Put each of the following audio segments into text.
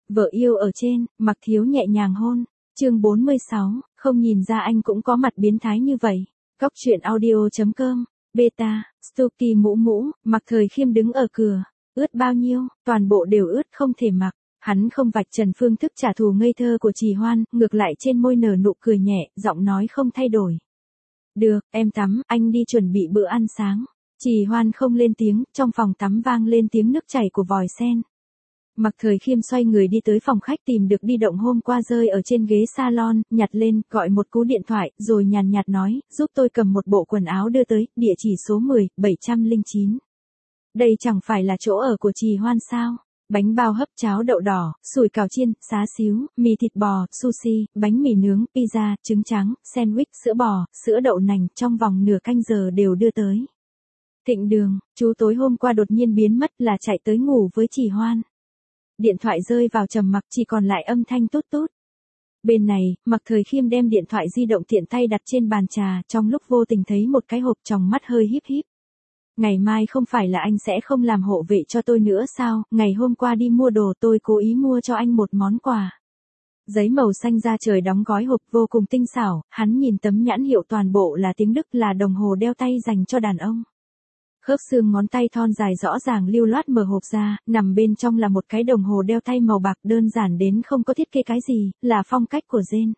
Vợ yêu ở trên, Mạc Thiếu nhẹ nhàng hôn. Chương 46, không nhìn ra anh cũng có mặt biến thái như vậy. Góc truyện audio.com, beta, Stuky mũ mũ, Mạc Thời Khiêm đứng ở cửa. Ướt bao nhiêu, toàn bộ đều ướt không thể mặc. Hắn không vạch trần phương thức trả thù ngây thơ của Trì Hoan, ngược lại trên môi nở nụ cười nhẹ, giọng nói không thay đổi. Được, em tắm, anh đi chuẩn bị bữa ăn sáng. Trì Hoan không lên tiếng, trong phòng tắm vang lên tiếng nước chảy của vòi sen. Mạc Thời Khiêm xoay người đi tới phòng khách tìm được di động hôm qua rơi ở trên ghế salon, nhặt lên, gọi một cú điện thoại, rồi nhàn nhạt nói, giúp tôi cầm một bộ quần áo đưa tới, địa chỉ số 10, 709. Đây chẳng phải là chỗ ở của Trì Hoan sao? Bánh bao hấp cháo đậu đỏ, sủi cảo chiên, xá xíu, mì thịt bò, sushi, bánh mì nướng, pizza, trứng trắng, sandwich, sữa bò, sữa đậu nành, trong vòng nửa canh giờ đều đưa tới. Thịnh Đường, chú tối hôm qua đột nhiên biến mất là chạy tới ngủ với Trì Hoan. Điện thoại rơi vào trầm mặc, chỉ còn lại âm thanh tút tút. Bên này, Mạc Thời Khiêm đem điện thoại di động tiện tay đặt trên bàn trà, trong lúc vô tình thấy một cái hộp, tròng mắt hơi híp híp. Ngày mai không phải là anh sẽ không làm hộ vệ cho tôi nữa sao? Ngày hôm qua đi mua đồ tôi cố ý mua cho anh một món quà. Giấy màu xanh da trời đóng gói hộp vô cùng tinh xảo, hắn nhìn tấm nhãn hiệu toàn bộ là tiếng Đức, là đồng hồ đeo tay dành cho đàn ông. Khớp xương ngón tay thon dài rõ ràng lưu loát mở hộp ra, nằm bên trong là một cái đồng hồ đeo tay màu bạc đơn giản đến không có thiết kế cái gì, là phong cách của Jane.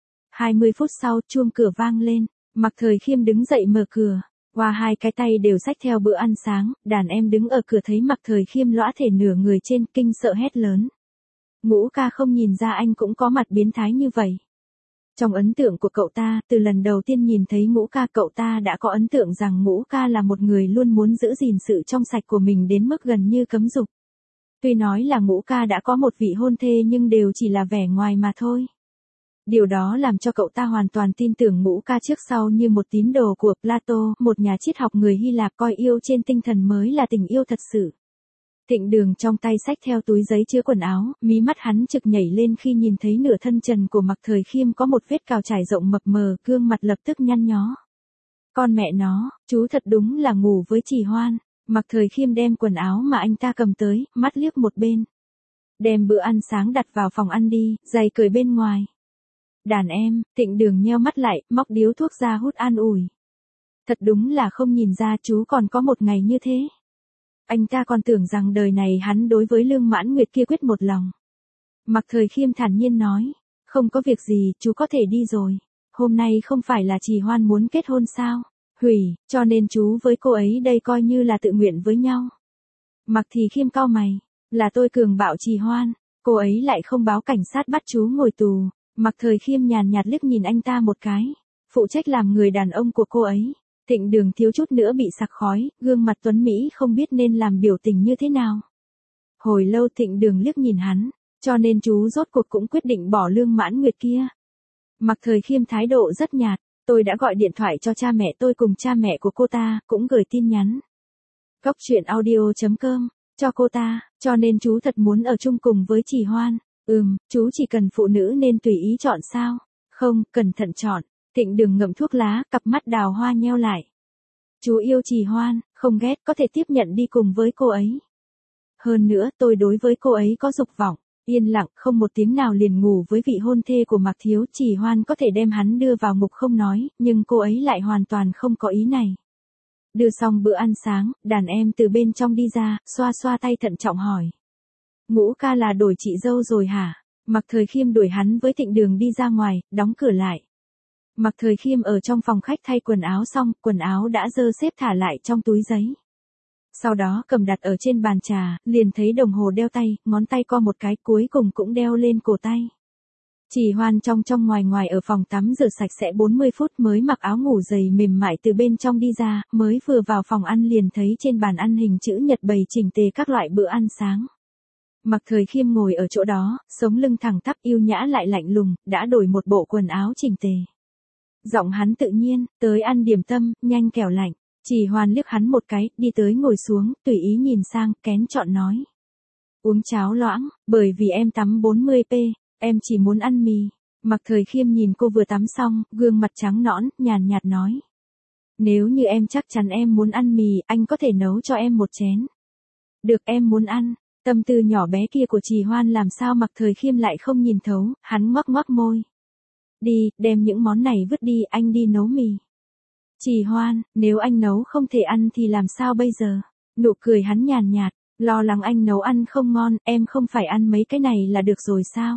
20 phút sau, chuông cửa vang lên, Mạc Thời Khiêm đứng dậy mở cửa. Qua hai cái tay đều xách theo bữa ăn sáng, đàn em đứng ở cửa thấy Mạc Thời Khiêm lõa thể nửa người trên, kinh sợ hét lớn. Ngũ ca không nhìn ra anh cũng có mặt biến thái như vậy. Trong ấn tượng của cậu ta, từ lần đầu tiên nhìn thấy Ngũ ca, cậu ta đã có ấn tượng rằng Ngũ ca là một người luôn muốn giữ gìn sự trong sạch của mình đến mức gần như cấm dục. Tuy nói là Ngũ ca đã có một vị hôn thê nhưng đều chỉ là vẻ ngoài mà thôi. Điều đó làm cho cậu ta hoàn toàn tin tưởng Ngũ ca trước sau như một tín đồ của Plato, một nhà triết học người Hy Lạp, coi yêu trên tinh thần mới là tình yêu thật sự. Thịnh Đường trong tay xách theo túi giấy chứa quần áo, mí mắt hắn trực nhảy lên khi nhìn thấy nửa thân trần của Mạc Thời Khiêm có một vết cào trải rộng mập mờ, gương mặt lập tức nhăn nhó. Con mẹ nó, chú thật đúng là ngủ với Trì Hoan. Mạc Thời Khiêm đem quần áo mà anh ta cầm tới, mắt liếc một bên. Đem bữa ăn sáng đặt vào phòng ăn đi, giày cởi bên ngoài. Đàn em, Thịnh Đường nheo mắt lại, móc điếu thuốc ra hút an ủi. Thật đúng là không nhìn ra chú còn có một ngày như thế. Anh ta còn tưởng rằng đời này hắn đối với Lương Mãn Nguyệt kia quyết một lòng. Mạc Thời Khiêm thản nhiên nói, không có việc gì, chú có thể đi rồi. Hôm nay không phải là Trì Hoan muốn kết hôn sao? Hủy, cho nên chú với cô ấy đây coi như là tự nguyện với nhau. Mạc Thì Khiêm cau mày, là tôi cường bạo Trì Hoan, cô ấy lại không báo cảnh sát bắt chú ngồi tù. Mạc Thời Khiêm nhàn nhạt liếc nhìn anh ta một cái, phụ trách làm người đàn ông của cô ấy. Thịnh Đường thiếu chút nữa bị sặc khói, gương mặt tuấn Mỹ không biết nên làm biểu tình như thế nào. Hồi lâu Thịnh Đường liếc nhìn hắn, cho nên chú rốt cuộc cũng quyết định bỏ Lương Mãn Nguyệt kia. Mạc Thời Khiêm thái độ rất nhạt, tôi đã gọi điện thoại cho cha mẹ tôi cùng cha mẹ của cô ta, cũng gửi tin nhắn. Góc truyện audio.com, cho cô ta, cho nên chú thật muốn ở chung cùng với Trì Hoan. Chú chỉ cần phụ nữ nên tùy ý chọn sao? Không, cẩn thận chọn. Thịnh Đường ngậm thuốc lá, cặp mắt đào hoa nheo lại. Chú yêu Trì Hoan, không ghét, có thể tiếp nhận đi cùng với cô ấy. Hơn nữa, tôi đối với cô ấy có dục vọng. Yên lặng, không một tiếng nào liền ngủ với vị hôn thê của Mạc Thiếu. Trì Hoan có thể đem hắn đưa vào ngục không nói, nhưng cô ấy lại hoàn toàn không có ý này. Đưa xong bữa ăn sáng, đàn em từ bên trong đi ra, xoa xoa tay thận trọng hỏi. Ngũ ca là đổi chị dâu rồi hả? Mạc Thời Khiêm đuổi hắn với Thịnh Đường đi ra ngoài, đóng cửa lại. Mạc Thời Khiêm ở trong phòng khách thay quần áo xong, quần áo đã dơ xếp thả lại trong túi giấy. Sau đó cầm đặt ở trên bàn trà, liền thấy đồng hồ đeo tay, ngón tay co một cái, cuối cùng cũng đeo lên cổ tay. Trì Hoan trong ngoài ngoài ở phòng tắm rửa sạch sẽ 40 phút mới mặc áo ngủ dày mềm mại từ bên trong đi ra, mới vừa vào phòng ăn liền thấy trên bàn ăn hình chữ nhật bày chỉnh tề các loại bữa ăn sáng. Mạc Thời Khiêm ngồi ở chỗ đó, sống lưng thẳng tắp yêu nhã lại lạnh lùng, đã đổi một bộ quần áo chỉnh tề. Giọng hắn tự nhiên, tới ăn điểm tâm, nhanh kẻo lạnh. Trì Hoan liếc hắn một cái, đi tới ngồi xuống, tùy ý nhìn sang, kén chọn nói. Uống cháo loãng, bởi vì em tắm 40p, em chỉ muốn ăn mì. Mạc Thời Khiêm nhìn cô vừa tắm xong, gương mặt trắng nõn, nhàn nhạt nói. Nếu như em chắc chắn em muốn ăn mì, anh có thể nấu cho em một chén. Được, em muốn ăn. Tâm tư nhỏ bé kia của Trì Hoan làm sao Mạc Thời Khiêm lại không nhìn thấu, hắn ngoắc ngoắc môi. Đi, đem những món này vứt đi, anh đi nấu mì. Trì Hoan, nếu anh nấu không thể ăn thì làm sao bây giờ? Nụ cười hắn nhàn nhạt, lo lắng anh nấu ăn không ngon, em không phải ăn mấy cái này là được rồi sao?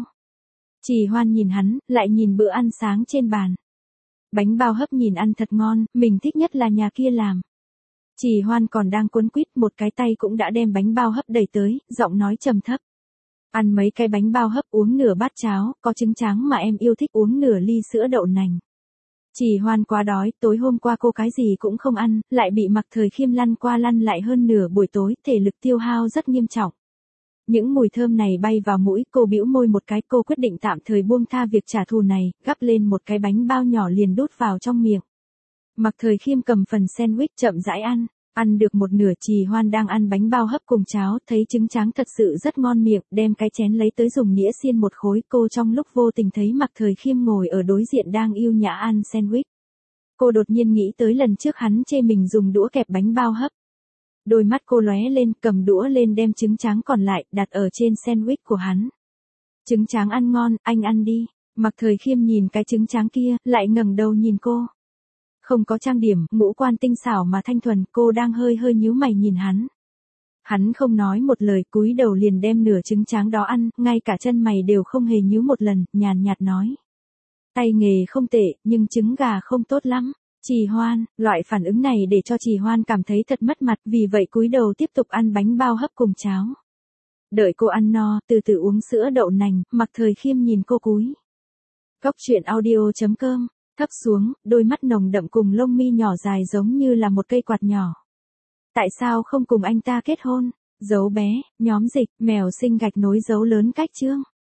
Trì Hoan nhìn hắn, lại nhìn bữa ăn sáng trên bàn. Bánh bao hấp nhìn ăn thật ngon, mình thích nhất là nhà kia làm. Trì Hoan còn đang cuốn quýt, một cái tay cũng đã đem bánh bao hấp đẩy tới, giọng nói trầm thấp. Ăn mấy cái bánh bao hấp, uống nửa bát cháo, có trứng tráng mà em yêu thích, uống nửa ly sữa đậu nành. Trì Hoan quá đói, tối hôm qua cô cái gì cũng không ăn, lại bị Mạc Thời Khiêm lăn qua lăn lại hơn nửa buổi tối, thể lực tiêu hao rất nghiêm trọng. Những mùi thơm này bay vào mũi, cô bĩu môi một cái, cô quyết định tạm thời buông tha việc trả thù này, gắp lên một cái bánh bao nhỏ liền đút vào trong miệng. Mạc Thời Khiêm cầm phần sandwich chậm rãi ăn. Ăn được một nửa, Trì Hoan đang ăn bánh bao hấp cùng cháo, thấy trứng tráng thật sự rất ngon miệng, đem cái chén lấy tới dùng nĩa xiên một khối. Cô trong lúc vô tình thấy Mạc Thời Khiêm ngồi ở đối diện đang yêu nhã ăn sandwich. Cô đột nhiên nghĩ tới lần trước hắn chê mình dùng đũa kẹp bánh bao hấp. Đôi mắt cô lóe lên, cầm đũa lên đem trứng tráng còn lại, đặt ở trên sandwich của hắn. Trứng tráng ăn ngon, anh ăn đi. Mạc Thời Khiêm nhìn cái trứng tráng kia, lại ngẩng đầu nhìn cô. Không có trang điểm, ngũ quan tinh xảo mà thanh thuần, cô đang hơi hơi nhíu mày nhìn hắn. Hắn không nói một lời, cúi đầu liền đem nửa trứng tráng đó ăn, ngay cả chân mày đều không hề nhíu một lần, nhàn nhạt nói. Tay nghề không tệ, nhưng trứng gà không tốt lắm. Trì Hoan, loại phản ứng này để cho Trì Hoan cảm thấy thật mất mặt, vì vậy cúi đầu tiếp tục ăn bánh bao hấp cùng cháo. Đợi cô ăn no, từ từ uống sữa đậu nành, Mạc Thời Khiêm nhìn cô cúi. Cốc truyện audio.com. Thấp xuống, đôi mắt nồng đậm cùng lông mi nhỏ dài giống như là một cây quạt nhỏ. Tại sao không cùng anh ta kết hôn? Dấu bé, nhóm dịch, mèo sinh gạch nối dấu lớn cách chương.